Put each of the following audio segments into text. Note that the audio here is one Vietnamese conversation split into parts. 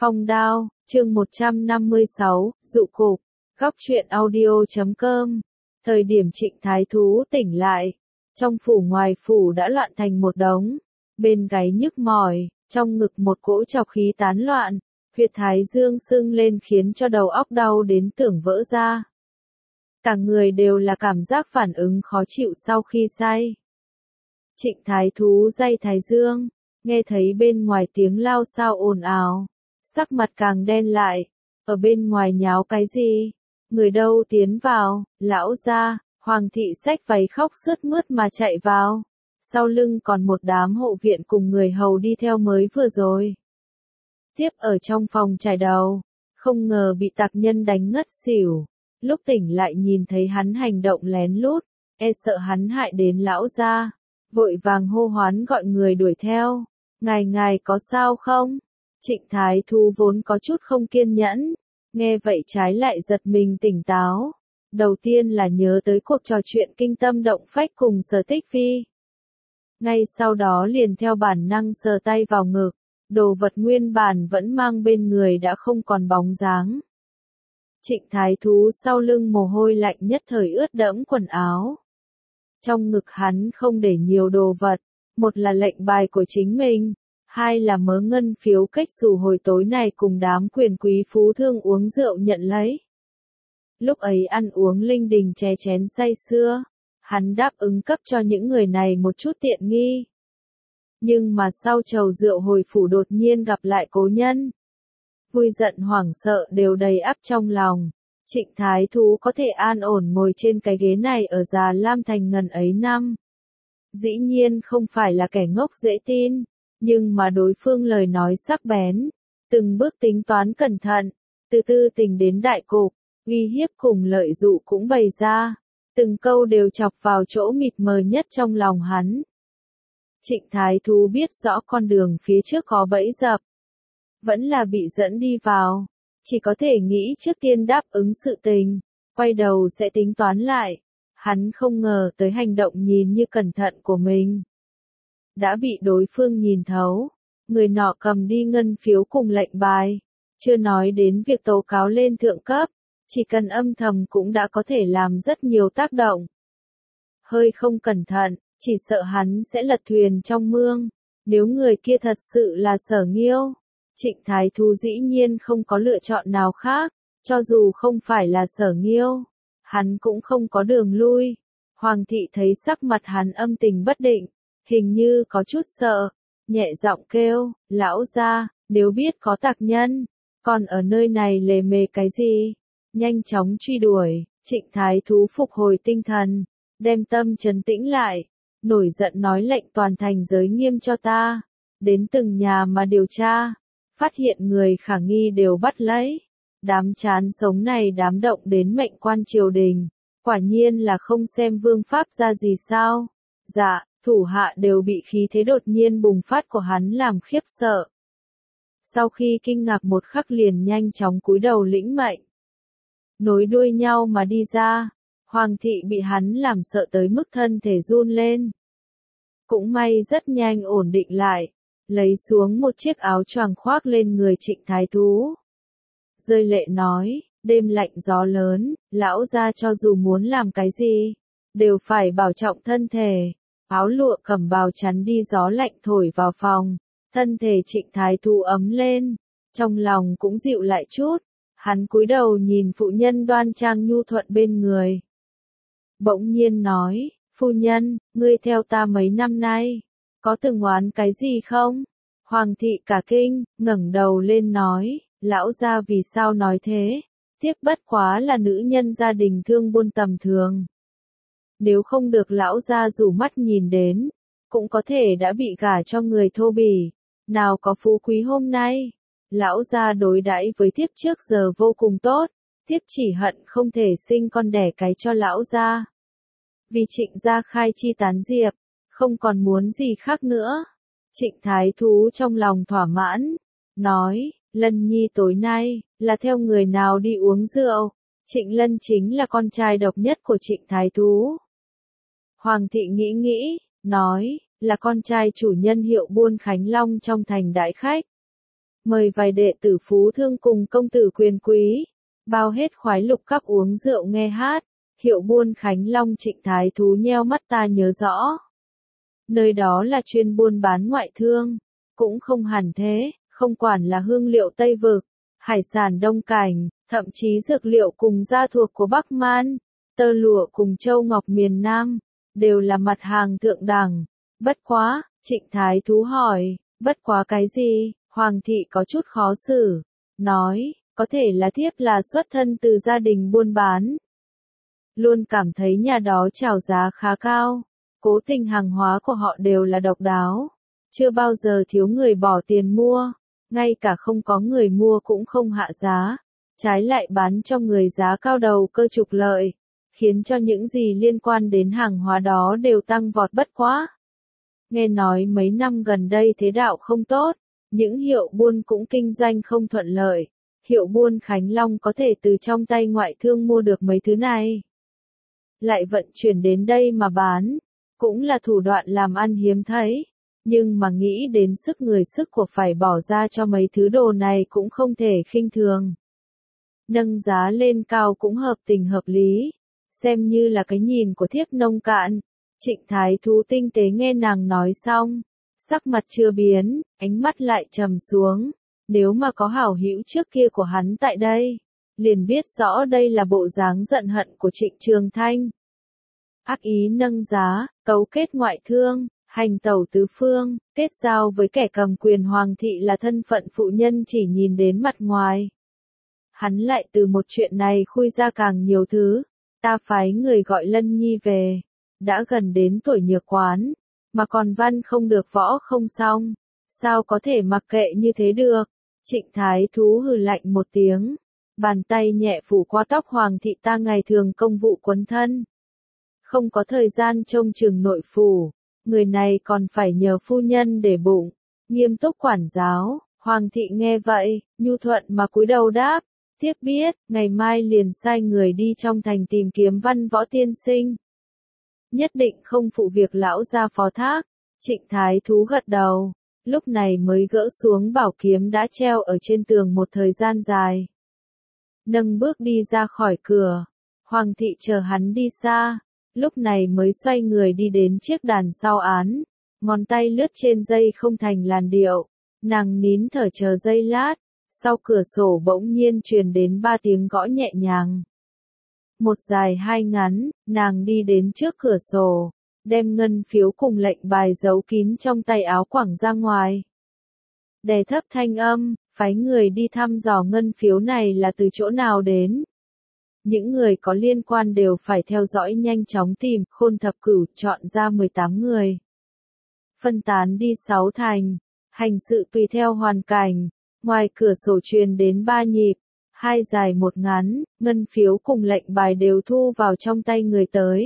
Phong đao, chương 156, dụ cục, góc truyện audio.com. Thời điểm Trịnh Thái Thú tỉnh lại, trong phủ ngoài phủ đã loạn thành một đống, bên gáy nhức mỏi, trong ngực một cỗ trọc khí tán loạn, huyệt thái dương sưng lên khiến cho đầu óc đau đến tưởng vỡ ra. Cả người đều là cảm giác phản ứng khó chịu sau khi say. Trịnh Thái Thú day thái dương, nghe thấy bên ngoài tiếng lao xao ồn ào, sắc mặt càng đen lại, ở bên ngoài nháo cái gì, người đâu tiến vào, lão gia, Hoàng thị xách váy khóc sướt mướt mà chạy vào, sau lưng còn một đám hộ viện cùng người hầu đi theo mới vừa rồi. Tiếp ở trong phòng chải đầu, không ngờ bị tặc nhân đánh ngất xỉu, lúc tỉnh lại nhìn thấy hắn hành động lén lút, e sợ hắn hại đến lão gia, vội vàng hô hoán gọi người đuổi theo. Ngài có sao không? Trịnh Thái Thú vốn có chút không kiên nhẫn, nghe vậy trái lại giật mình tỉnh táo. Đầu tiên là nhớ tới cuộc trò chuyện kinh tâm động phách cùng Sở Tích Phi. Ngay sau đó liền theo bản năng sờ tay vào ngực, đồ vật nguyên bản vẫn mang bên người đã không còn bóng dáng. Trịnh Thái Thú sau lưng mồ hôi lạnh nhất thời ướt đẫm quần áo. Trong ngực hắn không để nhiều đồ vật, một là lệnh bài của chính mình, hai là mớ ngân phiếu cách xù hồi tối này cùng đám quyền quý phú thương uống rượu nhận lấy. Lúc ấy ăn uống linh đình chè chén say sưa, hắn đáp ứng cấp cho những người này một chút tiện nghi. Nhưng mà sau chầu rượu hồi phủ đột nhiên gặp lại cố nhân. Vui giận hoảng sợ đều đầy ắp trong lòng. Trịnh Thái Thú có thể an ổn ngồi trên cái ghế này ở Già Lam Thành ngần ấy năm. Dĩ nhiên không phải là kẻ ngốc dễ tin, nhưng mà đối phương lời nói sắc bén, từng bước tính toán cẩn thận, từ từ tính đến đại cục, uy hiếp cùng lợi dụ cũng bày ra, từng câu đều chọc vào chỗ mịt mờ nhất trong lòng hắn. Trịnh Thái Thú biết rõ con đường phía trước có bẫy dập, vẫn là bị dẫn đi vào, chỉ có thể nghĩ trước tiên đáp ứng sự tình, quay đầu sẽ tính toán lại. Hắn không ngờ tới hành động nhìn như cẩn thận của mình đã bị đối phương nhìn thấu, người nọ cầm đi ngân phiếu cùng lệnh bài, chưa nói đến việc tố cáo lên thượng cấp, chỉ cần âm thầm cũng đã có thể làm rất nhiều tác động. Hơi không cẩn thận, chỉ sợ hắn sẽ lật thuyền trong mương, nếu người kia thật sự là Sở Nghiêu. Trịnh Thái Thú dĩ nhiên không có lựa chọn nào khác, cho dù không phải là Sở Nghiêu, hắn cũng không có đường lui. Hoàng thị thấy sắc mặt hắn âm tình bất định, hình như có chút sợ, nhẹ giọng kêu, lão gia, nếu biết có tặc nhân, còn ở nơi này lề mề cái gì? Nhanh chóng truy đuổi. Trịnh Thái Thú phục hồi tinh thần, đem tâm trấn tĩnh lại, nổi giận nói lệnh toàn thành giới nghiêm cho ta, đến từng nhà mà điều tra, phát hiện người khả nghi đều bắt lấy. Đám chán sống này đám động đến mệnh quan triều đình, quả nhiên là không xem vương pháp ra gì sao. Dạ, thủ hạ đều bị khí thế đột nhiên bùng phát của hắn làm khiếp sợ. Sau khi kinh ngạc một khắc liền nhanh chóng cúi đầu lĩnh mệnh. Nối đuôi nhau mà đi ra, Hoàng thị bị hắn làm sợ tới mức thân thể run lên. Cũng may rất nhanh ổn định lại, lấy xuống một chiếc áo choàng khoác lên người Trịnh Thái Thú. Rơi lệ nói, đêm lạnh gió lớn, lão gia cho dù muốn làm cái gì, đều phải bảo trọng thân thể. Áo lụa cẩm bào chắn đi gió lạnh thổi vào phòng, thân thể Trịnh Thái Thú ấm lên, trong lòng cũng dịu lại chút. Hắn cúi đầu nhìn phụ nhân đoan trang nhu thuận bên người. Bỗng nhiên nói, phu nhân, ngươi theo ta mấy năm nay, có từng oán cái gì không? Hoàng thị cả kinh, ngẩng đầu lên nói, lão gia vì sao nói thế? Tiếp bất quá là nữ nhân gia đình thương buôn tầm thường. Nếu không được lão gia rủ mắt nhìn đến, cũng có thể đã bị gả cho người thô bỉ, nào có phú quý hôm nay. Lão gia đối đãi với thiếp trước giờ vô cùng tốt, thiếp chỉ hận không thể sinh con đẻ cái cho lão gia. Vì Trịnh gia khai chi tán diệp, không còn muốn gì khác nữa. Trịnh Thái Thú trong lòng thỏa mãn, nói, Lân Nhi tối nay, là theo người nào đi uống rượu? Trịnh Lân chính là con trai độc nhất của Trịnh Thái Thú. Hoàng thị nghĩ, nói, là con trai chủ nhân hiệu buôn Khánh Long trong thành đại khách. mời vài đệ tử phú thương cùng công tử quyền quý, bao hết khoái lục các uống rượu nghe hát, hiệu buôn Khánh Long Trịnh Thái Thú nheo mắt ta nhớ rõ. Nơi đó là chuyên buôn bán ngoại thương, cũng không hẳn thế, không quản là hương liệu Tây Vực, hải sản Đông Cảnh, thậm chí dược liệu cùng gia thuộc của Bắc Man, tơ lụa cùng châu ngọc miền Nam, đều là mặt hàng thượng đẳng. Bất quá, Trịnh Thái Thú hỏi, bất quá cái gì? Hoàng thị có chút khó xử, nói, có thể là thiếp là xuất thân từ gia đình buôn bán. Luôn cảm thấy nhà đó chào giá khá cao, cố tình hàng hóa của họ đều là độc đáo, chưa bao giờ thiếu người bỏ tiền mua, ngay cả không có người mua cũng không hạ giá, trái lại bán cho người giá cao đầu cơ trục lợi, khiến cho những gì liên quan đến hàng hóa đó đều tăng vọt bất quá. Nghe nói mấy năm gần đây thế đạo không tốt, những hiệu buôn cũng kinh doanh không thuận lợi, hiệu buôn Khánh Long có thể từ trong tay ngoại thương mua được mấy thứ này. Lại vận chuyển đến đây mà bán, cũng là thủ đoạn làm ăn hiếm thấy, nhưng mà nghĩ đến sức người sức của phải bỏ ra cho mấy thứ đồ này cũng không thể khinh thường. Nâng giá lên cao cũng hợp tình hợp lý, xem như là cái nhìn của thiếp nông cạn. Trịnh Thái Thú tinh tế nghe nàng nói xong, sắc mặt chưa biến, ánh mắt lại trầm xuống, nếu mà có hảo hữu trước kia của hắn tại đây, liền biết rõ đây là bộ dáng giận hận của Trịnh Trường Thanh. Ác ý nâng giá, cấu kết ngoại thương, hành tẩu tứ phương, kết giao với kẻ cầm quyền hoàng thị là thân phận phụ nhân chỉ nhìn đến mặt ngoài. Hắn lại từ một chuyện này khui ra càng nhiều thứ, ta phái người gọi Lân Nhi về, đã gần đến tuổi nhược quán, mà còn văn không được võ không xong, sao có thể mặc kệ như thế được. Trịnh Thái Thú hừ lạnh một tiếng, bàn tay nhẹ phủ qua tóc hoàng thị ta ngày thường công vụ quấn thân. Không có thời gian trông chừng nội phủ, người này còn phải nhờ phu nhân để bụng, nghiêm túc quản giáo. Hoàng thị nghe vậy, nhu thuận mà cúi đầu đáp, thiếp biết, ngày mai liền sai người đi trong thành tìm kiếm Văn Võ tiên sinh. Nhất định không phụ việc lão gia phó thác. Trịnh Thái Thú gật đầu, lúc này mới gỡ xuống bảo kiếm đã treo ở trên tường một thời gian dài. Nâng bước đi ra khỏi cửa, Hoàng thị chờ hắn đi xa, lúc này mới xoay người đi đến chiếc đàn sau án, ngón tay lướt trên dây không thành làn điệu, nàng nín thở chờ giây lát, sau cửa sổ bỗng nhiên truyền đến 3 tiếng gõ nhẹ nhàng. Một dài hai ngắn, nàng đi đến trước cửa sổ, đem ngân phiếu cùng lệnh bài giấu kín trong tay áo quẳng ra ngoài. Đè thấp thanh âm, phái người đi thăm dò ngân phiếu này là từ chỗ nào đến. Những người có liên quan đều phải theo dõi nhanh chóng tìm, Khôn Thập Cửu chọn ra 18 người. Phân tán đi 6 thành, hành sự tùy theo hoàn cảnh, ngoài cửa sổ truyền đến 3 nhịp, 2 dài 1 ngắn, ngân phiếu cùng lệnh bài đều thu vào trong tay người tới.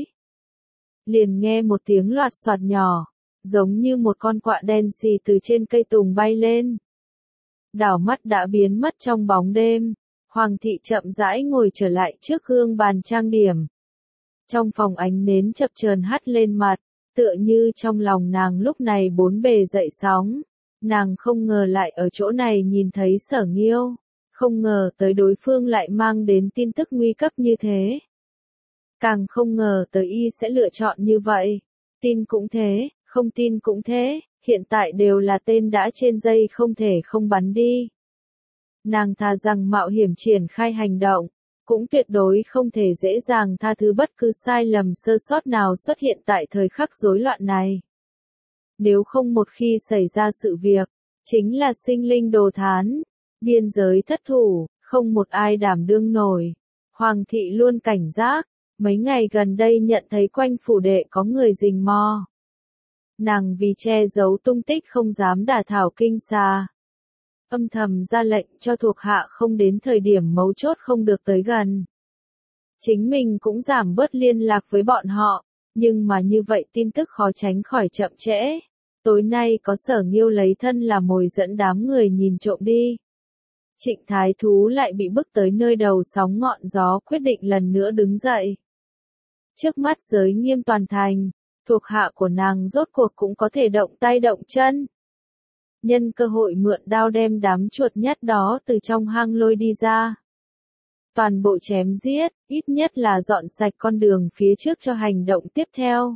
Liền nghe một tiếng loạt soạt nhỏ, giống như một con quạ đen xì từ trên cây tùng bay lên. Đảo mắt đã biến mất trong bóng đêm, Hoàng thị chậm rãi ngồi trở lại trước gương bàn trang điểm. Trong phòng ánh nến chập chờn hắt lên mặt, tựa như trong lòng nàng lúc này bốn bề dậy sóng. Nàng không ngờ lại ở chỗ này nhìn thấy Sở Nghiêu, không ngờ tới đối phương lại mang đến tin tức nguy cấp như thế. Càng không ngờ tới y sẽ lựa chọn như vậy. Tin cũng thế, không tin cũng thế, hiện tại đều là tên đã trên dây không thể không bắn đi. Nàng thà rằng mạo hiểm triển khai hành động, cũng tuyệt đối không thể dễ dàng tha thứ bất cứ sai lầm sơ sót nào xuất hiện tại thời khắc rối loạn này. Nếu không một khi xảy ra sự việc, chính là sinh linh đồ thán, biên giới thất thủ, không một ai đảm đương nổi. Hoàng thị luôn cảnh giác, mấy ngày gần đây nhận thấy quanh phủ đệ có người rình mò. Nàng vì che giấu tung tích không dám đả thảo kinh xà. Âm thầm ra lệnh cho thuộc hạ không đến thời điểm mấu chốt không được tới gần. Chính mình cũng giảm bớt liên lạc với bọn họ, nhưng mà như vậy tin tức khó tránh khỏi chậm trễ. Tối nay có Sở Nghiêu lấy thân là mồi dẫn đám người nhìn trộm đi. Trịnh Thái Thú lại bị bức tới nơi đầu sóng ngọn gió, quyết định lần nữa đứng dậy. Trước mắt giới Nghiêm toàn thành, thuộc hạ của nàng rốt cuộc cũng có thể động tay động chân. nhân cơ hội mượn đao đem đám chuột nhắt đó từ trong hang lôi đi ra. Toàn bộ chém giết, ít nhất là dọn sạch con đường phía trước cho hành động tiếp theo.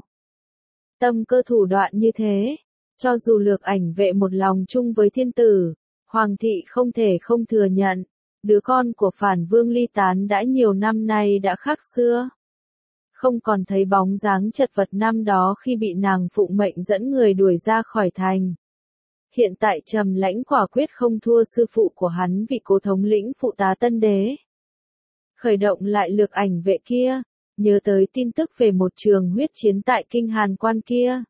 Tâm cơ thủ đoạn như thế, cho dù Lược Ảnh Vệ một lòng chung với thiên tử, Hoàng thị không thể không thừa nhận, đứa con của Phản Vương ly tán đã nhiều năm nay đã khác xưa. Không còn thấy bóng dáng chật vật năm đó khi bị nàng phụng mệnh dẫn người đuổi ra khỏi thành. Hiện tại trầm lãnh quả quyết không thua sư phụ của hắn vị cố thống lĩnh phụ tá Tân Đế. Khởi động lại Lược Ảnh Vệ kia, nhớ tới tin tức về một trường huyết chiến tại kinh Hàn Quan kia.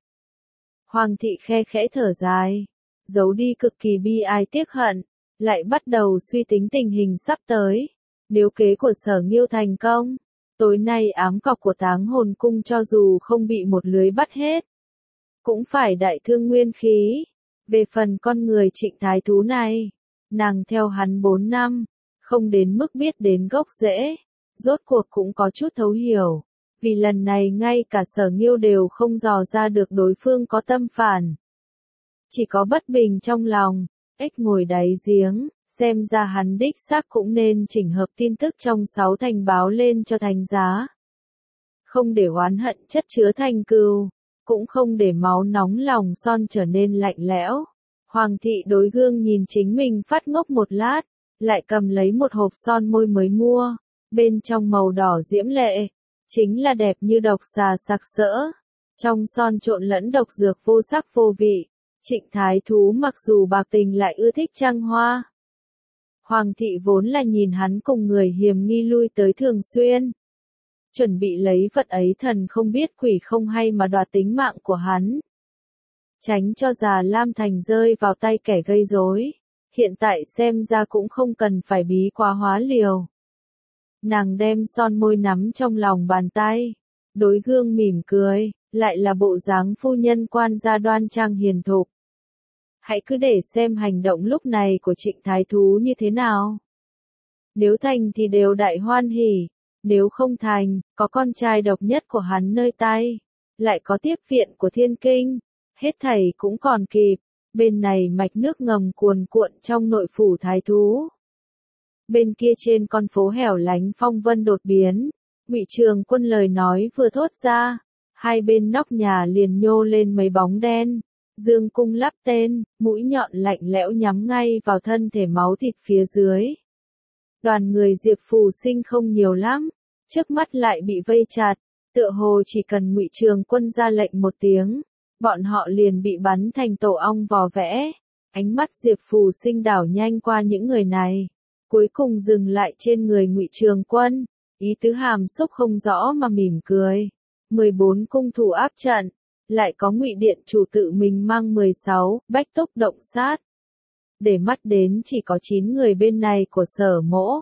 Hoàng thị khe khẽ thở dài, giấu đi cực kỳ bi ai tiếc hận, lại bắt đầu suy tính tình hình sắp tới. Nếu kế của Sở Nghiêu thành công, tối nay ám cọc của Táng Hồn Cung cho dù không bị một lưới bắt hết, cũng phải đại thương nguyên khí. Về phần con người Trịnh Thái Thú này, nàng theo hắn 4 năm, không đến mức biết đến gốc rễ, rốt cuộc cũng có chút thấu hiểu, vì lần này ngay cả Sở Nghiêu đều không dò ra được đối phương có tâm phản. Chỉ có bất bình trong lòng, ếch ngồi đáy giếng, xem ra hắn đích xác cũng nên chỉnh hợp tin tức trong 6 thành báo lên cho thành giá. Không để oán hận chất chứa thành cừu, cũng không để máu nóng lòng son trở nên lạnh lẽo. Hoàng thị đối gương nhìn chính mình phát ngốc một lát, lại cầm lấy một hộp son môi mới mua, bên trong màu đỏ diễm lệ, chính là đẹp như độc xà sặc sỡ. Trong son trộn lẫn độc dược vô sắc vô vị, Trịnh Thái Thú mặc dù bạc tình lại ưa thích trăng hoa. Hoàng thị vốn là nhìn hắn cùng người hiềm nghi lui tới thường xuyên, chuẩn bị lấy vật ấy thần không biết quỷ không hay mà đoạt tính mạng của hắn. Tránh cho Già Lam Thành rơi vào tay kẻ gây rối, hiện tại xem ra cũng không cần phải bí quá hóa liều. Nàng đem son môi nắm trong lòng bàn tay, đối gương mỉm cười, lại là bộ dáng phu nhân quan gia đoan trang hiền thục. Hãy cứ để xem hành động lúc này của Trịnh Thái Thú như thế nào. Nếu thành thì đều đại hoan hỉ, nếu không thành, có con trai độc nhất của hắn nơi tay, lại có tiếp viện của thiên kinh, hết thảy cũng còn kịp. Bên này mạch nước ngầm cuồn cuộn trong nội phủ Thái Thú. Bên kia trên con phố hẻo lánh phong vân đột biến, Ngụy Trường Quân lời nói vừa thốt ra, hai bên nóc nhà liền nhô lên mấy bóng đen, dương cung lắp tên, mũi nhọn lạnh lẽo nhắm ngay vào thân thể máu thịt phía dưới. Đoàn người Diệp Phù Sinh không nhiều lắm, trước mắt lại bị vây chặt, tựa hồ chỉ cần Ngụy Trường Quân ra lệnh một tiếng, bọn họ liền bị bắn thành tổ ong vò vẽ. Ánh mắt Diệp Phù Sinh đảo nhanh qua những người này, cuối cùng dừng lại trên người Ngụy Trường Quân, ý tứ hàm xúc không rõ mà mỉm cười. 14 cung thủ áp trận, lại có Ngụy điện chủ tự mình mang 16, bách túc động sát. Để mắt đến chỉ có 9 người bên này của Sở Mỗ.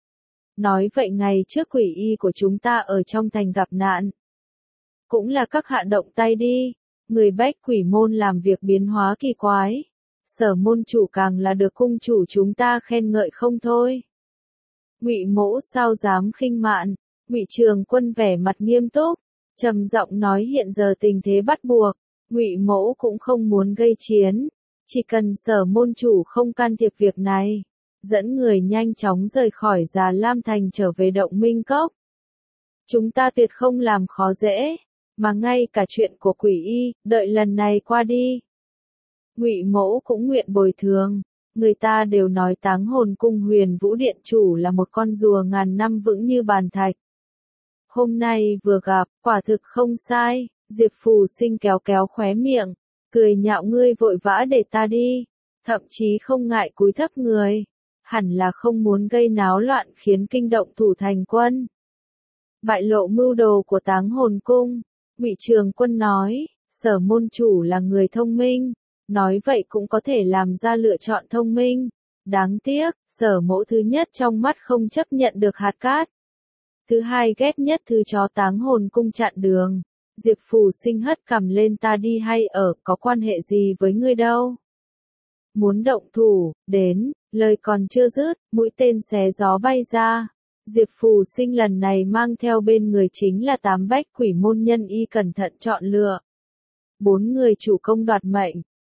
Nói vậy ngày trước quỷ y của chúng ta ở trong thành gặp nạn, cũng là các hạ động tay đi. Người Bách Quỷ môn làm việc biến hóa kỳ quái, Sở môn chủ càng là được cung chủ chúng ta khen ngợi không thôi. Ngụy Mỗ sao dám khinh mạn? Ngụy Trường Quân vẻ mặt nghiêm túc, trầm giọng nói hiện giờ tình thế bắt buộc, Ngụy Mỗ cũng không muốn gây chiến, chỉ cần Sở môn chủ không can thiệp việc này, dẫn người nhanh chóng rời khỏi Già Lam Thành trở về Động Minh Cốc. Chúng ta tuyệt không làm khó dễ. Mà ngay cả chuyện của quỷ y, đợi lần này qua đi. Ngụy Mỗ cũng nguyện bồi thường, người ta đều nói Táng Hồn Cung Huyền Vũ Điện chủ là một con rùa ngàn năm vững như bàn thạch. Hôm nay vừa gặp, quả thực không sai, Diệp Phù Sinh kéo kéo khóe miệng, cười nhạo ngươi vội vã để ta đi, thậm chí không ngại cúi thấp người, hẳn là không muốn gây náo loạn khiến kinh động thủ thành quân. Bại lộ mưu đồ của Táng Hồn Cung. Ngụy Trường Quân nói, Sở môn chủ là người thông minh, nói vậy cũng có thể làm ra lựa chọn thông minh. Đáng tiếc, Sở Mỗ thứ nhất trong mắt không chấp nhận được hạt cát. Thứ hai ghét nhất thứ chó Táng Hồn Cung chặn đường. Diệp Phù Sinh hất cằm lên ta đi hay ở, có quan hệ gì với ngươi đâu. Muốn động thủ, đến, lời còn chưa dứt, mũi tên xé gió bay ra. Diệp Phù Sinh lần này mang theo bên người chính là 8 bách quỷ môn nhân y cẩn thận chọn lựa. 4 người chủ công đoạt mệnh,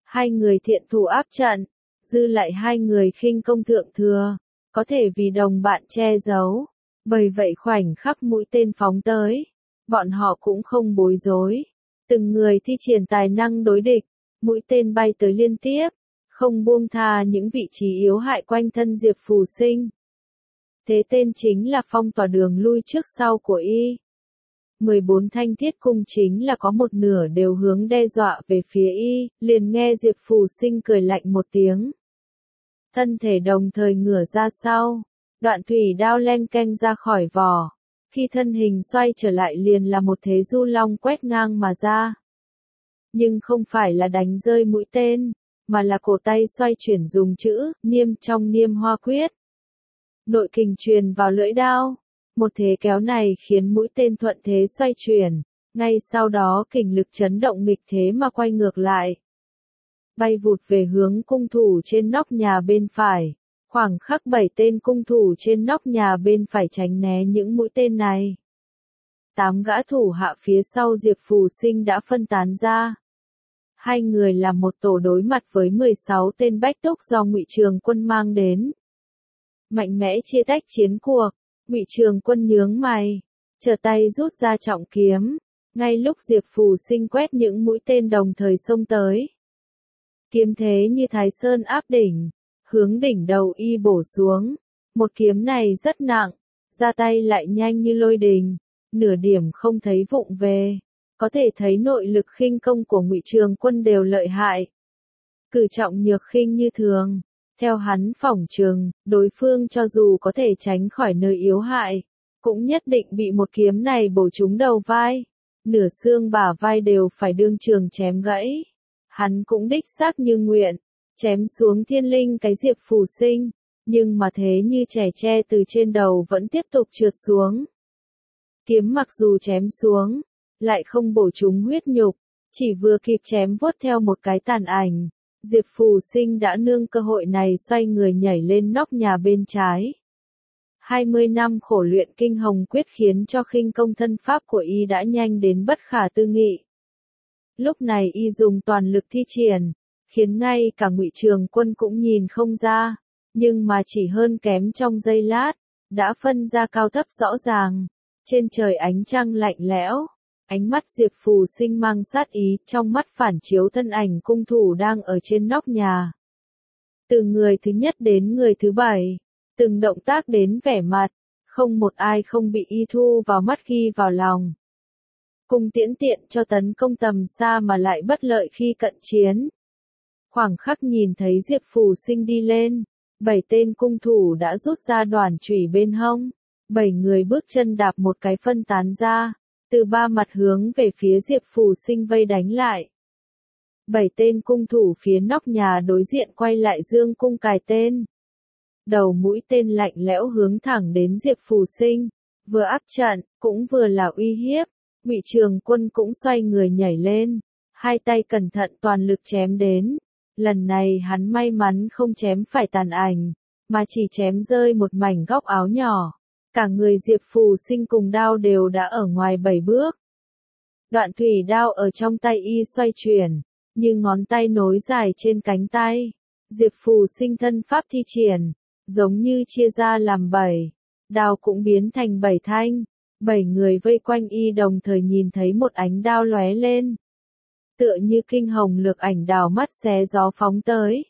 Hai người thiện thủ áp trận, dư lại hai người khinh công thượng thừa, có thể vì đồng bạn che giấu. Bởi vậy khoảnh khắc mũi tên phóng tới, bọn họ cũng không bối rối. Từng người thi triển tài năng đối địch, mũi tên bay tới liên tiếp, không buông tha những vị trí yếu hại quanh thân Diệp Phù Sinh. Thế tên chính là phong tỏa đường lui trước sau của y. 14 thanh thiết cung chính là có một nửa đều hướng đe dọa về phía y, liền nghe Diệp Phù Sinh cười lạnh một tiếng. Thân thể đồng thời ngửa ra sau, đoạn thủy đao len keng ra khỏi vỏ. Khi thân hình xoay trở lại liền là một thế du long quét ngang mà ra. Nhưng không phải là đánh rơi mũi tên, mà là cổ tay xoay chuyển dùng chữ niêm trong Niêm Hoa Quyết. Nội kình truyền vào lưỡi đao, một thế kéo này khiến mũi tên thuận thế xoay chuyển, ngay sau đó kình lực chấn động nghịch thế mà quay ngược lại. Bay vụt về hướng cung thủ trên nóc nhà bên phải, khoảng khắc 7 tên cung thủ trên nóc nhà bên phải tránh né những mũi tên này. 8 gã thủ hạ phía sau Diệp Phù Sinh đã phân tán ra. Hai người làm một tổ đối mặt với 16 tên bách túc do Ngụy Trường Quân mang đến. Mạnh mẽ chia tách chiến cuộc, Ngụy Trường Quân nhướng mày, trở tay rút ra trọng kiếm, ngay lúc Diệp Phù Sinh quét những mũi tên đồng thời xông tới. Kiếm thế như Thái Sơn áp đỉnh, hướng đỉnh đầu y bổ xuống. Một kiếm này rất nặng, ra tay lại nhanh như lôi đình, nửa điểm không thấy vụng về. Có thể thấy nội lực khinh công của Ngụy Trường Quân đều lợi hại. Cử trọng nhược khinh như thường, theo hắn phỏng chừng, đối phương cho dù có thể tránh khỏi nơi yếu hại, cũng nhất định bị một kiếm này bổ trúng đầu vai, nửa xương bả vai đều phải đương trường chém gãy. Hắn cũng đích xác như nguyện, chém xuống thiên linh cái Diệp Phù Sinh, nhưng mà thế như trẻ tre từ trên đầu vẫn tiếp tục trượt xuống. Kiếm mặc dù chém xuống, lại không bổ trúng huyết nhục, chỉ vừa kịp chém vuốt theo một cái tàn ảnh. Diệp Phù Sinh đã nương cơ hội này xoay người nhảy lên nóc nhà bên trái. 20 năm khổ luyện kinh hồng quyết khiến cho khinh công thân pháp của y đã nhanh đến bất khả tư nghị. Lúc này y dùng toàn lực thi triển, khiến ngay cả Ngụy Trường Quân cũng nhìn không ra, nhưng mà chỉ hơn kém trong giây lát, đã phân ra cao thấp rõ ràng. Trên trời ánh trăng lạnh lẽo, ánh mắt Diệp Phù Sinh mang sát ý, trong mắt phản chiếu thân ảnh cung thủ đang ở trên nóc nhà. Từ người thứ nhất đến người thứ 7, từng động tác đến vẻ mặt, không một ai không bị y thu vào mắt ghi vào lòng. Cung tiễn tiện cho tấn công tầm xa mà lại bất lợi khi cận chiến. Khoảng khắc nhìn thấy Diệp Phù Sinh đi lên, 7 tên cung thủ đã rút ra đoản chủy bên hông, 7 người bước chân đạp một cái phân tán ra, từ ba mặt hướng về phía Diệp Phù Sinh vây đánh lại. 7 tên cung thủ phía nóc nhà đối diện quay lại dương cung cài tên. Đầu mũi tên lạnh lẽo hướng thẳng đến Diệp Phù Sinh, vừa áp trận, cũng vừa là uy hiếp. Ngụy Trường Quân cũng xoay người nhảy lên, hai tay cẩn thận toàn lực chém đến. Lần này hắn may mắn không chém phải tàn ảnh, mà chỉ chém rơi một mảnh góc áo nhỏ. Cả người Diệp Phù Sinh cùng đao đều đã ở ngoài 7 bước. Đoạn thủy đao ở trong tay y xoay chuyển, như ngón tay nối dài trên cánh tay. Diệp Phù Sinh thân pháp thi triển, giống như chia ra làm 7, đao cũng biến thành 7 thanh. 7 người vây quanh y đồng thời nhìn thấy một ánh đao lóe lên. Tựa như kinh hồng lược ảnh đào mắt xé gió phóng tới.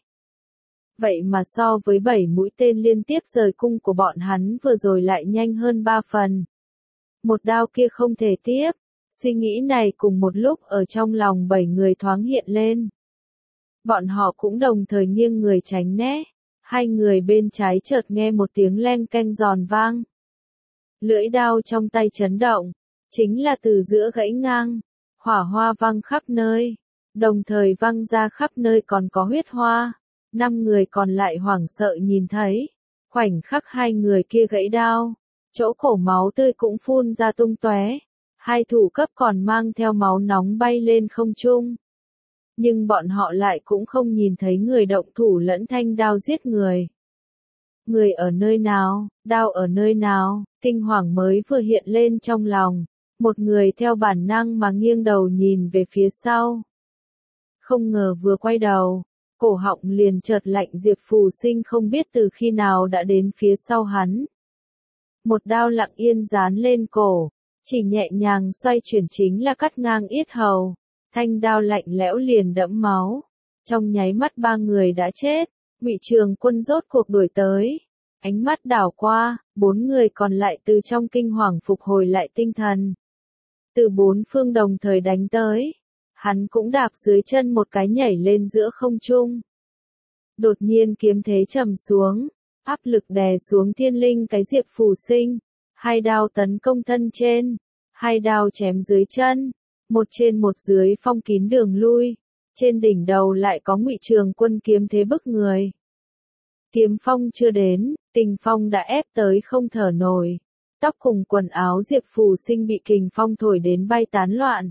Vậy mà so với 7 mũi tên liên tiếp rời cung của bọn hắn vừa rồi lại nhanh hơn 3 phần. Một đao kia không thể tiếp. Suy nghĩ này cùng một lúc ở trong lòng 7 người thoáng hiện lên. Bọn họ cũng đồng thời nghiêng người tránh né. Hai người bên trái chợt nghe một tiếng len keng giòn vang. Lưỡi đao trong tay chấn động, chính là từ giữa gãy ngang, hỏa hoa văng khắp nơi, đồng thời văng ra khắp nơi còn có huyết hoa. 5 người còn lại hoảng sợ nhìn thấy, khoảnh khắc hai người kia gãy đao, chỗ cổ máu tươi cũng phun ra tung tóe, hai thủ cấp còn mang theo máu nóng bay lên không trung. Nhưng bọn họ lại cũng không nhìn thấy người động thủ lẫn thanh đao giết người. Người ở nơi nào, đao ở nơi nào, kinh hoàng mới vừa hiện lên trong lòng. Một người theo bản năng mà nghiêng đầu nhìn về phía sau. Không ngờ vừa quay đầu, cổ họng liền chợt lạnh. Diệp Phù Sinh không biết từ khi nào đã đến phía sau hắn. Một đao lặng yên dán lên cổ, chỉ nhẹ nhàng xoay chuyển chính là cắt ngang yết hầu. Thanh đao lạnh lẽo liền đẫm máu. Trong nháy mắt ba người đã chết. Ngụy Trường Quân rốt cuộc đuổi tới. Ánh mắt đảo qua, bốn người còn lại từ trong kinh hoàng phục hồi lại tinh thần. Từ bốn phương đồng thời đánh tới. Hắn cũng đạp dưới chân một cái nhảy lên giữa không trung. Đột nhiên kiếm thế trầm xuống, áp lực đè xuống thiên linh cái Diệp Phù Sinh. Hai đao tấn công thân trên, hai đao chém dưới chân, một trên một dưới phong kín đường lui. Trên đỉnh đầu lại có Ngụy Trường Quân kiếm thế bức người. Kiếm phong chưa đến, kình phong đã ép tới không thở nổi. Tóc cùng quần áo Diệp Phù Sinh bị kình phong thổi đến bay tán loạn.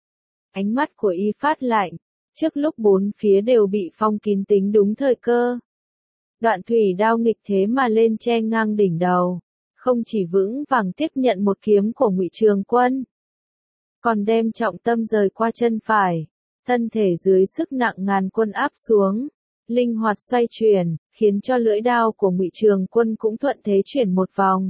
Ánh mắt của y phát lạnh, trước lúc bốn phía đều bị phong kín tính đúng thời cơ. Đoạn thủy đao nghịch thế mà lên che ngang đỉnh đầu, không chỉ vững vàng tiếp nhận một kiếm của Ngụy Trường Quân, còn đem trọng tâm rời qua chân phải, thân thể dưới sức nặng ngàn quân áp xuống, linh hoạt xoay chuyển, khiến cho lưỡi đao của Ngụy Trường Quân cũng thuận thế chuyển một vòng.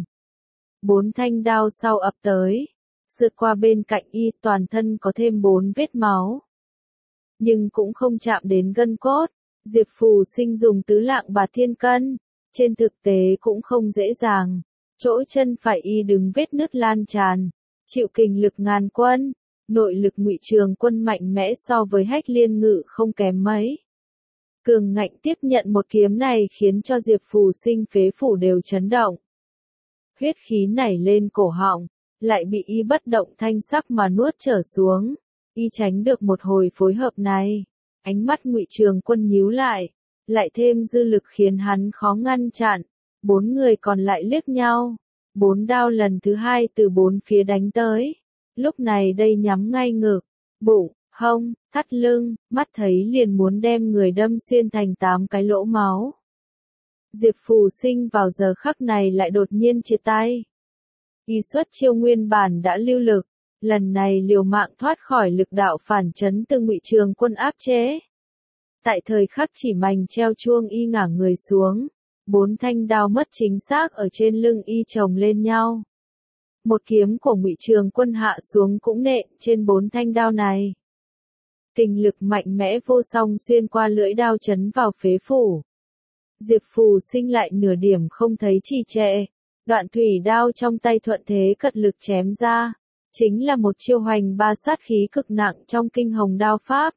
Bốn thanh đao sau ập tới, sượt qua bên cạnh y, toàn thân có thêm 4 vết máu. Nhưng cũng không chạm đến gân cốt. Diệp Phù Sinh dùng tứ lạng bạt thiên cân, trên thực tế cũng không dễ dàng. Chỗ chân phải y đứng vết nứt lan tràn, chịu kình lực ngàn quân, nội lực Ngụy Trường Quân mạnh mẽ so với Hách Liên Ngự không kém mấy. Cường ngạnh tiếp nhận một kiếm này khiến cho Diệp Phù Sinh phế phủ đều chấn động. Huyết khí nảy lên cổ họng, lại bị y bất động thanh sắc mà nuốt trở xuống. Y tránh được một hồi phối hợp này, ánh mắt Ngụy Trường Quân nhíu lại thêm dư lực khiến hắn khó ngăn chặn. Bốn người còn lại liếc nhau, bốn đao lần thứ hai từ bốn phía đánh tới. Lúc này đây nhắm ngay ngực, bụng, hông, thắt lưng, mắt thấy liền muốn đem người đâm xuyên thành 8 cái lỗ máu. Diệp Phù Sinh vào giờ khắc này lại đột nhiên chia tay. Y xuất chiêu nguyên bản đã lưu lực, lần này liều mạng thoát khỏi lực đạo phản chấn từ Ngụy Trường Quân áp chế. Tại thời khắc chỉ mảnh treo chuông y ngả người xuống, 4 thanh đao mất chính xác ở trên lưng y chồng lên nhau. Một kiếm của Ngụy Trường Quân hạ xuống cũng nện trên 4 thanh đao này. Kình lực mạnh mẽ vô song xuyên qua lưỡi đao chấn vào phế phủ. Diệp Phù Sinh lại nửa điểm không thấy trì trệ, đoạn thủy đao trong tay thuận thế cật lực chém ra, chính là một chiêu hoành ba sát khí cực nặng trong kinh hồng đao pháp.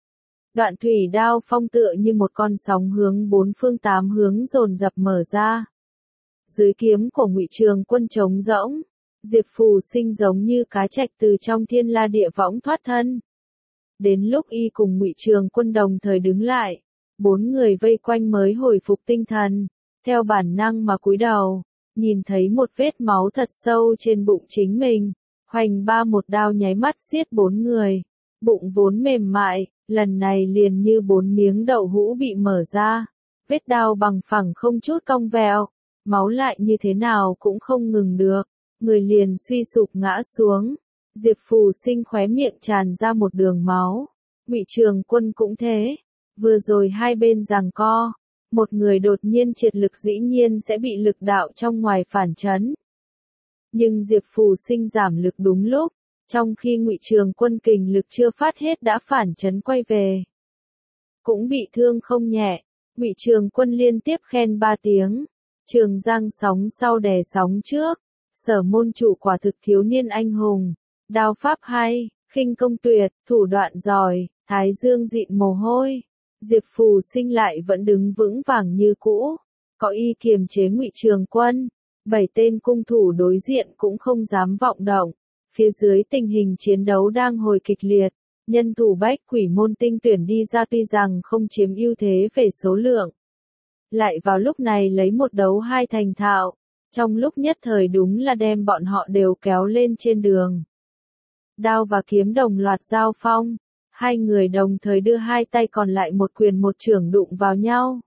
Đoạn thủy đao phong tựa như một con sóng hướng 4 phương 8 hướng dồn dập mở ra. Dưới kiếm của Ngụy Trường Quân trống rỗng, Diệp Phù Sinh giống như cá trạch từ trong thiên la địa võng thoát thân. Đến lúc y cùng Ngụy Trường Quân đồng thời đứng lại, 4 người vây quanh mới hồi phục tinh thần, theo bản năng mà cúi đầu, nhìn thấy một vết máu thật sâu trên bụng chính mình, hoành ba một đao nháy mắt giết 4 người. Bụng vốn mềm mại, lần này liền như 4 miếng đậu hũ bị mở ra, vết đao bằng phẳng không chút cong vẹo, máu lại như thế nào cũng không ngừng được, người liền suy sụp ngã xuống. Diệp Phù Sinh khóe miệng tràn ra một đường máu, Ngụy Trường Quân cũng thế. Vừa rồi hai bên giằng co, một người đột nhiên triệt lực dĩ nhiên sẽ bị lực đạo trong ngoài phản chấn. Nhưng Diệp Phù Sinh giảm lực đúng lúc, trong khi Ngụy Trường Quân kình lực chưa phát hết đã phản chấn quay về. Cũng bị thương không nhẹ, Ngụy Trường Quân liên tiếp khen 3 tiếng. Trường Giang sóng sau đè sóng trước, Sở môn chủ quả thực thiếu niên anh hùng, đao pháp hay, khinh công tuyệt, thủ đoạn giỏi, thái dương dịn mồ hôi. Diệp Phù Sinh lại vẫn đứng vững vàng như cũ, có y kiềm chế Ngụy Trường Quân, 7 tên cung thủ đối diện cũng không dám vọng động. Phía dưới tình hình chiến đấu đang hồi kịch liệt, nhân thủ Bách Quỷ môn tinh tuyển đi ra tuy rằng không chiếm ưu thế về số lượng, lại vào lúc này lấy một đấu hai thành thạo, trong lúc nhất thời đúng là đem bọn họ đều kéo lên trên đường. Đao và kiếm đồng loạt giao phong, hai người đồng thời đưa hai tay còn lại một quyền một chưởng đụng vào nhau.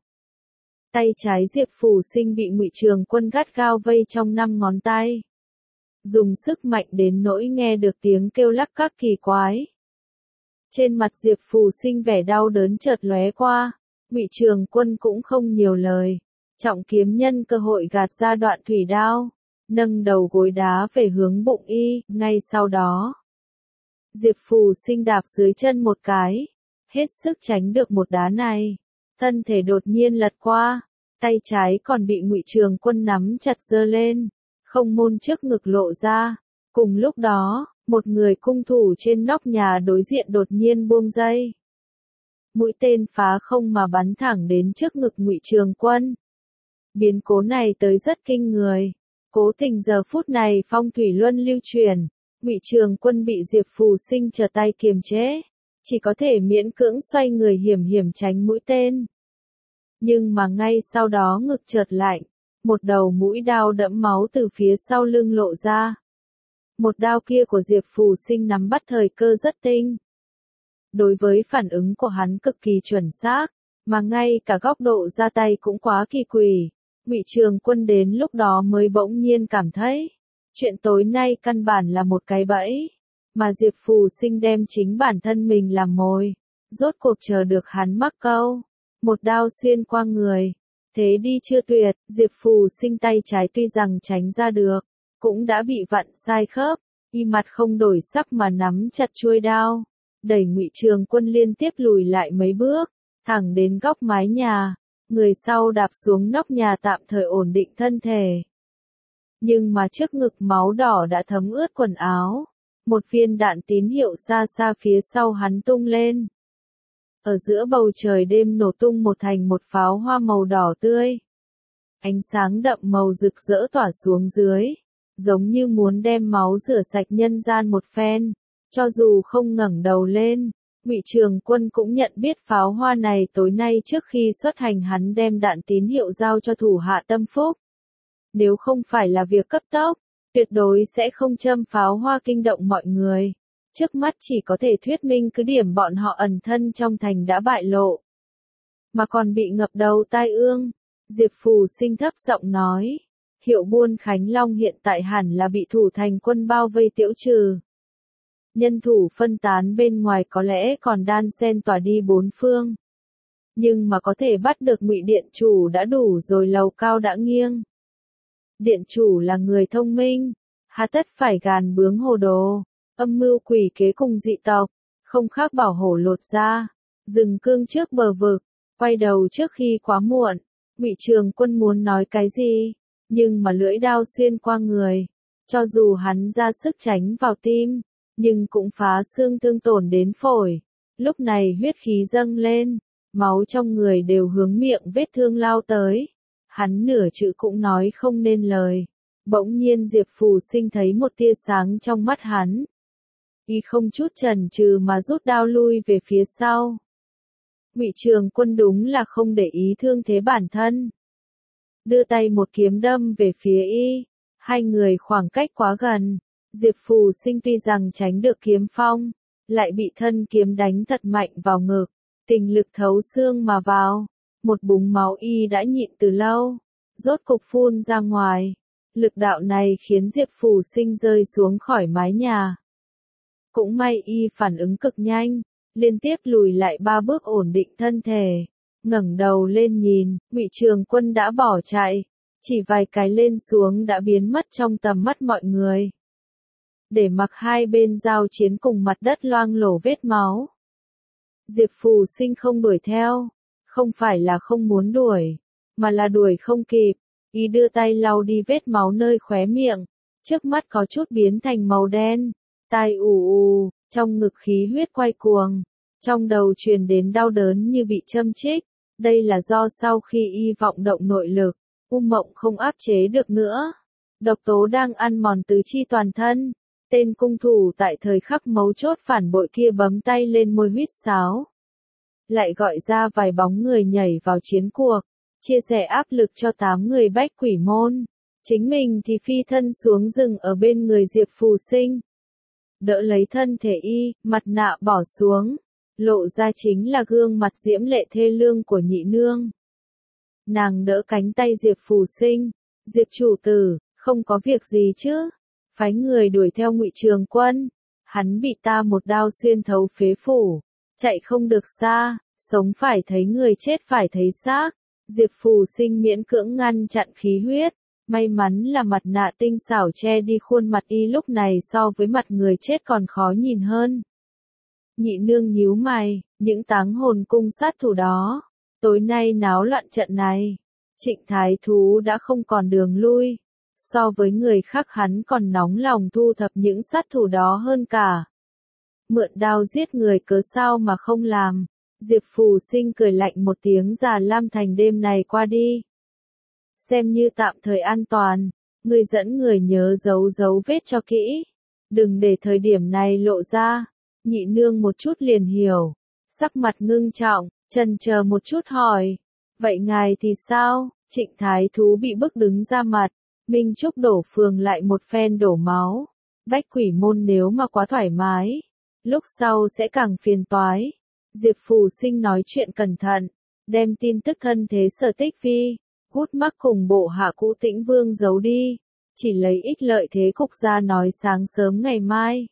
Tay trái Diệp Phù Sinh bị Ngụy Trường Quân gắt gao vây trong 5 ngón tay, dùng sức mạnh đến nỗi nghe được tiếng kêu lắc các kỳ quái. Trên mặt Diệp Phù Sinh vẻ đau đớn chợt lóe qua, Ngụy Trường Quân cũng không nhiều lời, trọng kiếm nhân cơ hội gạt ra đoạn thủy đao, nâng đầu gối đá về hướng bụng y, ngay sau đó. Diệp Phù Sinh đạp dưới chân một cái, hết sức tránh được một đá này, thân thể đột nhiên lật qua, tay trái còn bị Ngụy Trường Quân nắm chặt giơ lên, không môn trước ngực lộ ra. Cùng lúc đó, một người cung thủ trên nóc nhà đối diện đột nhiên buông dây. Mũi tên phá không mà bắn thẳng đến trước ngực Ngụy Trường Quân. Biến cố này tới rất kinh người. Cố tình giờ phút này phong thủy luân lưu chuyển, Ngụy Trường Quân bị Diệp Phù Sinh trở tay kiềm chế, chỉ có thể miễn cưỡng xoay người hiểm hiểm tránh mũi tên. Nhưng mà ngay sau đó ngực chợt lạnh, một đầu mũi đao đẫm máu từ phía sau lưng lộ ra. Một đao kia của Diệp Phù Sinh nắm bắt thời cơ rất tinh. Đối với phản ứng của hắn cực kỳ chuẩn xác, mà ngay cả góc độ ra tay cũng quá kỳ quỷ. Ngụy Trường Quân đến lúc đó mới bỗng nhiên cảm thấy, chuyện tối nay căn bản là một cái bẫy, mà Diệp Phù Sinh đem chính bản thân mình làm mồi, rốt cuộc chờ được hắn mắc câu, một đao xuyên qua người. Thế đi chưa tuyệt, Diệp Phù Sinh tay trái tuy rằng tránh ra được, cũng đã bị vặn sai khớp, y mặt không đổi sắc mà nắm chặt chuôi đao, đẩy Ngụy Trường Quân liên tiếp lùi lại mấy bước, thẳng đến góc mái nhà, người sau đạp xuống nóc nhà tạm thời ổn định thân thể. Nhưng mà trước ngực máu đỏ đã thấm ướt quần áo, một viên đạn tín hiệu xa xa phía sau hắn tung lên. Ở giữa bầu trời đêm nổ tung một thành một pháo hoa màu đỏ tươi. Ánh sáng đậm màu rực rỡ tỏa xuống dưới, giống như muốn đem máu rửa sạch nhân gian một phen. Cho dù không ngẩng đầu lên, Ngụy Trường Quân cũng nhận biết pháo hoa này tối nay trước khi xuất hành hắn đem đạn tín hiệu giao cho thủ hạ Tâm Phúc. Nếu không phải là việc cấp tốc, tuyệt đối sẽ không châm pháo hoa kinh động mọi người. Trước mắt chỉ có thể thuyết minh cứ điểm bọn họ ẩn thân trong thành đã bại lộ. Mà còn bị ngập đầu tai ương, Diệp Phù Sinh thấp giọng nói. Hiệu buôn Khánh Long hiện tại hẳn là bị thủ thành quân bao vây tiễu trừ. Nhân thủ phân tán bên ngoài có lẽ còn đan xen tỏa đi bốn phương. Nhưng mà có thể bắt được Ngụy điện chủ đã đủ rồi, lầu cao đã nghiêng. Điện chủ là người thông minh, hà tất phải gàn bướng hồ đồ, âm mưu quỷ kế cùng dị tộc, không khác bảo hổ lột da, dừng cương trước bờ vực, quay đầu trước khi quá muộn. Ngụy Trường Quân muốn nói cái gì, nhưng mà lưỡi đao xuyên qua người, cho dù hắn ra sức tránh vào tim, nhưng cũng phá xương thương tổn đến phổi. Lúc này huyết khí dâng lên, máu trong người đều hướng miệng vết thương lao tới. Hắn nửa chữ cũng nói không nên lời. Bỗng nhiên Diệp Phù Sinh thấy một tia sáng trong mắt hắn. Y không chút chần chừ mà rút đao lui về phía sau. Ngụy Trường Quân đúng là không để ý thương thế bản thân. Đưa tay một kiếm đâm về phía y. Hai người khoảng cách quá gần. Diệp Phù Sinh tuy rằng tránh được kiếm phong, lại bị thân kiếm đánh thật mạnh vào ngực, tình lực thấu xương mà vào, một búng máu y đã nhịn từ lâu, rốt cục phun ra ngoài. Lực đạo này khiến Diệp Phù Sinh rơi xuống khỏi mái nhà. Cũng may y phản ứng cực nhanh, liên tiếp lùi lại 3 bước ổn định thân thể, ngẩng đầu lên nhìn, Ngụy Trường Quân đã bỏ chạy, chỉ vài cái lên xuống đã biến mất trong tầm mắt mọi người. Để mặc hai bên giao chiến cùng mặt đất loang lổ vết máu. Diệp Phù Sinh không đuổi theo, không phải là không muốn đuổi, mà là đuổi không kịp. Y đưa tay lau đi vết máu nơi khóe miệng, trước mắt có chút biến thành màu đen, tai ù ù, trong ngực khí huyết quay cuồng, trong đầu truyền đến đau đớn như bị châm chích. Đây là do sau khi y vọng động nội lực, mộng không áp chế được nữa. Độc tố đang ăn mòn tứ chi toàn thân. Tên cung thủ tại thời khắc mấu chốt phản bội kia bấm tay lên môi huýt sáo. Lại gọi ra vài bóng người nhảy vào chiến cuộc, chia sẻ áp lực cho 8 người bách quỷ môn. Chính mình thì phi thân xuống rừng ở bên người Diệp Phù Sinh. Đỡ lấy thân thể y, mặt nạ bỏ xuống. Lộ ra chính là gương mặt diễm lệ thê lương của nhị nương. Nàng đỡ cánh tay Diệp Phù Sinh. Diệp chủ tử, không có việc gì chứ? Phái người đuổi theo Ngụy Trường Quân. Hắn bị ta một đao xuyên thấu phế phủ, chạy không được xa, sống phải thấy người chết phải thấy xác. Diệp Phù Sinh miễn cưỡng ngăn chặn khí huyết, may mắn là mặt nạ tinh xảo che đi khuôn mặt y lúc này so với mặt người chết còn khó nhìn hơn. Nhị nương nhíu mày, những táng hồn cung sát thủ đó, tối nay náo loạn trận này, Trịnh Thái Thú đã không còn đường lui, so với người khác hắn còn nóng lòng thu thập những sát thủ đó hơn cả. Mượn đao giết người cớ sao mà không làm. Diệp Phù Sinh cười lạnh một tiếng, Già Lam Thành đêm này qua đi, xem như tạm thời an toàn, ngươi dẫn người nhớ giấu dấu vết cho kỹ, đừng để thời điểm này lộ ra. Nhị nương một chút liền hiểu, sắc mặt ngưng trọng, chần chờ một chút hỏi, vậy ngài thì sao? Trịnh Thái Thú bị bức đứng ra mặt, Minh Trúc đổ phường lại một phen đổ máu, Bách Quỷ Môn nếu mà quá thoải mái, lúc sau sẽ càng phiền toái. Diệp Phù Sinh nói chuyện cẩn thận, đem tin tức thân thế Sở Tích Phi, Hút Mắc cùng bộ hạ cũ Tĩnh Vương giấu đi, chỉ lấy ích lợi thế cục ra nói sáng sớm ngày mai.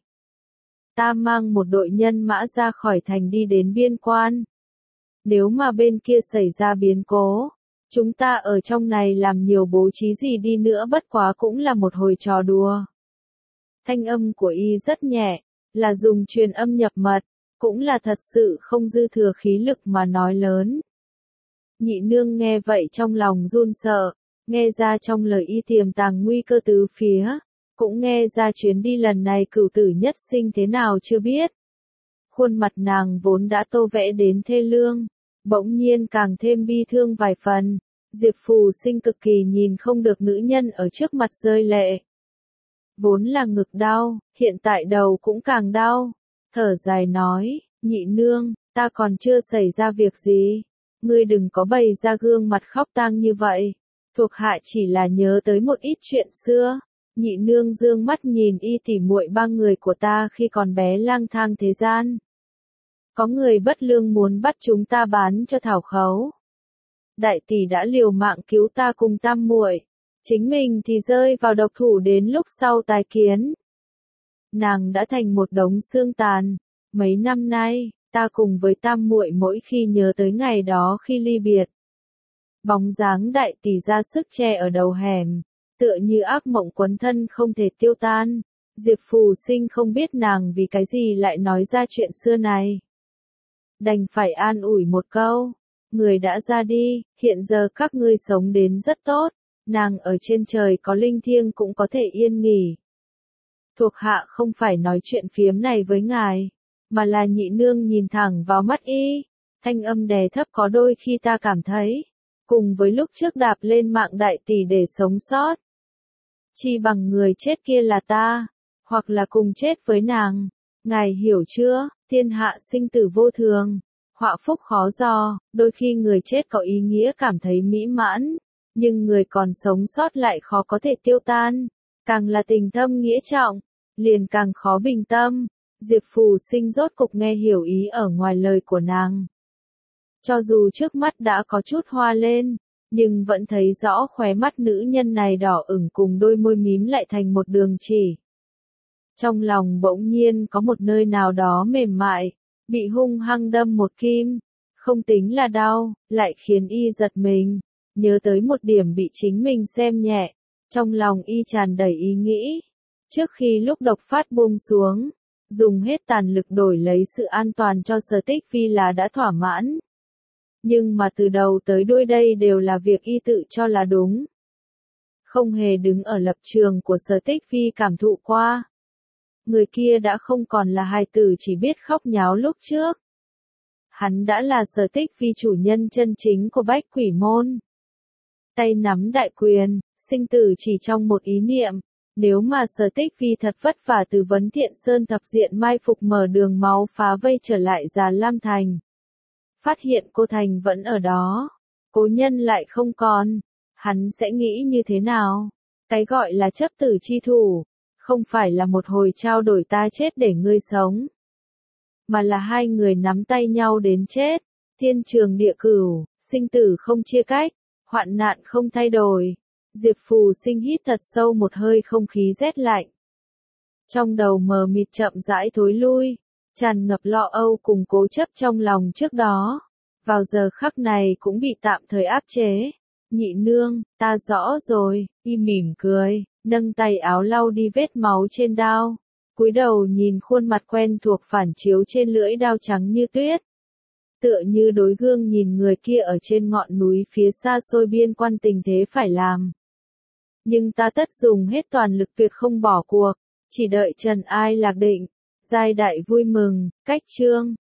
Ta mang một đội nhân mã ra khỏi thành đi đến biên quan. Nếu mà bên kia xảy ra biến cố, chúng ta ở trong này làm nhiều bố trí gì đi nữa bất quá cũng là một hồi trò đùa. Thanh âm của y rất nhẹ, là dùng truyền âm nhập mật, cũng là thật sự không dư thừa khí lực mà nói lớn. Nhị nương nghe vậy trong lòng run sợ, nghe ra trong lời y tiềm tàng nguy cơ tứ phía, cũng nghe ra chuyến đi lần này cửu tử nhất sinh thế nào chưa biết. Khuôn mặt nàng vốn đã tô vẽ đến thê lương, bỗng nhiên càng thêm bi thương vài phần. Diệp Phù Sinh cực kỳ nhìn không được nữ nhân ở trước mặt rơi lệ. Vốn là ngực đau, hiện tại đầu cũng càng đau. Thở dài nói, nhị nương, ta còn chưa xảy ra việc gì. Ngươi đừng có bày ra gương mặt khóc tang như vậy. Thuộc hạ chỉ là nhớ tới một ít chuyện xưa. Nhị nương dương mắt nhìn y tỉ muội ba người của ta khi còn bé lang thang thế gian. Có người bất lương muốn bắt chúng ta bán cho thảo khấu. Đại tỷ đã liều mạng cứu ta cùng tam muội, chính mình thì rơi vào độc thủ đến lúc sau tái kiến. Nàng đã thành một đống xương tàn. Mấy năm nay, ta cùng với tam muội mỗi khi nhớ tới ngày đó khi ly biệt. Bóng dáng đại tỷ ra sức che ở đầu hẻm, tựa như ác mộng quấn thân không thể tiêu tan. Diệp Phù Sinh không biết nàng vì cái gì lại nói ra chuyện xưa này. Đành phải an ủi một câu, người đã ra đi, hiện giờ các ngươi sống đến rất tốt, nàng ở trên trời có linh thiêng cũng có thể yên nghỉ. Thuộc hạ không phải nói chuyện phiếm này với ngài, mà là nhị nương nhìn thẳng vào mắt y, thanh âm đè thấp có đôi khi ta cảm thấy, cùng với lúc trước đạp lên mạng đại tỷ để sống sót. Chi bằng người chết kia là ta, hoặc là cùng chết với nàng, ngài hiểu chưa, thiên hạ sinh tử vô thường, họa phúc khó dò, đôi khi người chết có ý nghĩa cảm thấy mỹ mãn, nhưng người còn sống sót lại khó có thể tiêu tan, càng là tình thâm nghĩa trọng, liền càng khó bình tâm. Diệp Phù Sinh rốt cục nghe hiểu ý ở ngoài lời của nàng. Cho dù trước mắt đã có chút hoa lên, nhưng vẫn thấy rõ khóe mắt nữ nhân này đỏ ửng cùng đôi môi mím lại thành một đường chỉ. Trong lòng bỗng nhiên có một nơi nào đó mềm mại, bị hung hăng đâm một kim, không tính là đau, lại khiến y giật mình, nhớ tới một điểm bị chính mình xem nhẹ, trong lòng y tràn đầy ý nghĩ. Trước khi lúc độc phát buông xuống, dùng hết tàn lực đổi lấy sự an toàn cho Sở Tích Phi là đã thỏa mãn. Nhưng mà từ đầu tới đuôi đây đều là việc y tự cho là đúng. Không hề đứng ở lập trường của Sở Tích Phi cảm thụ qua. Người kia đã không còn là hài tử chỉ biết khóc nháo lúc trước. Hắn đã là Sở Tích Phi chủ nhân chân chính của Bách Quỷ Môn. Tay nắm đại quyền, sinh tử chỉ trong một ý niệm. Nếu mà Sở Tích Phi thật vất vả từ Vấn Thiện Sơn thập diện mai phục mở đường máu phá vây trở lại Già Lam Thành. Phát hiện cô Thành vẫn ở đó, cố nhân lại không còn, hắn sẽ nghĩ như thế nào? Cái gọi là chấp tử chi thủ, không phải là một hồi trao đổi ta chết để ngươi sống, mà là hai người nắm tay nhau đến chết, thiên trường địa cửu, sinh tử không chia cách, hoạn nạn không thay đổi. Diệp Phù Sinh hít thật sâu một hơi không khí rét lạnh. Trong đầu mờ mịt chậm rãi thối lui, tràn ngập lo âu cùng cố chấp trong lòng trước đó. Vào giờ khắc này cũng bị tạm thời áp chế. Nhị nương, ta rõ rồi, y mỉm cười, nâng tay áo lau đi vết máu trên đao. Cúi đầu nhìn khuôn mặt quen thuộc phản chiếu trên lưỡi đao trắng như tuyết. Tựa như đối gương nhìn người kia ở trên ngọn núi phía xa xôi biên quan tình thế phải làm. Nhưng ta tất dùng hết toàn lực tuyệt không bỏ cuộc, chỉ đợi Trần Ai lạc định. Giai đại vui mừng, cách chương.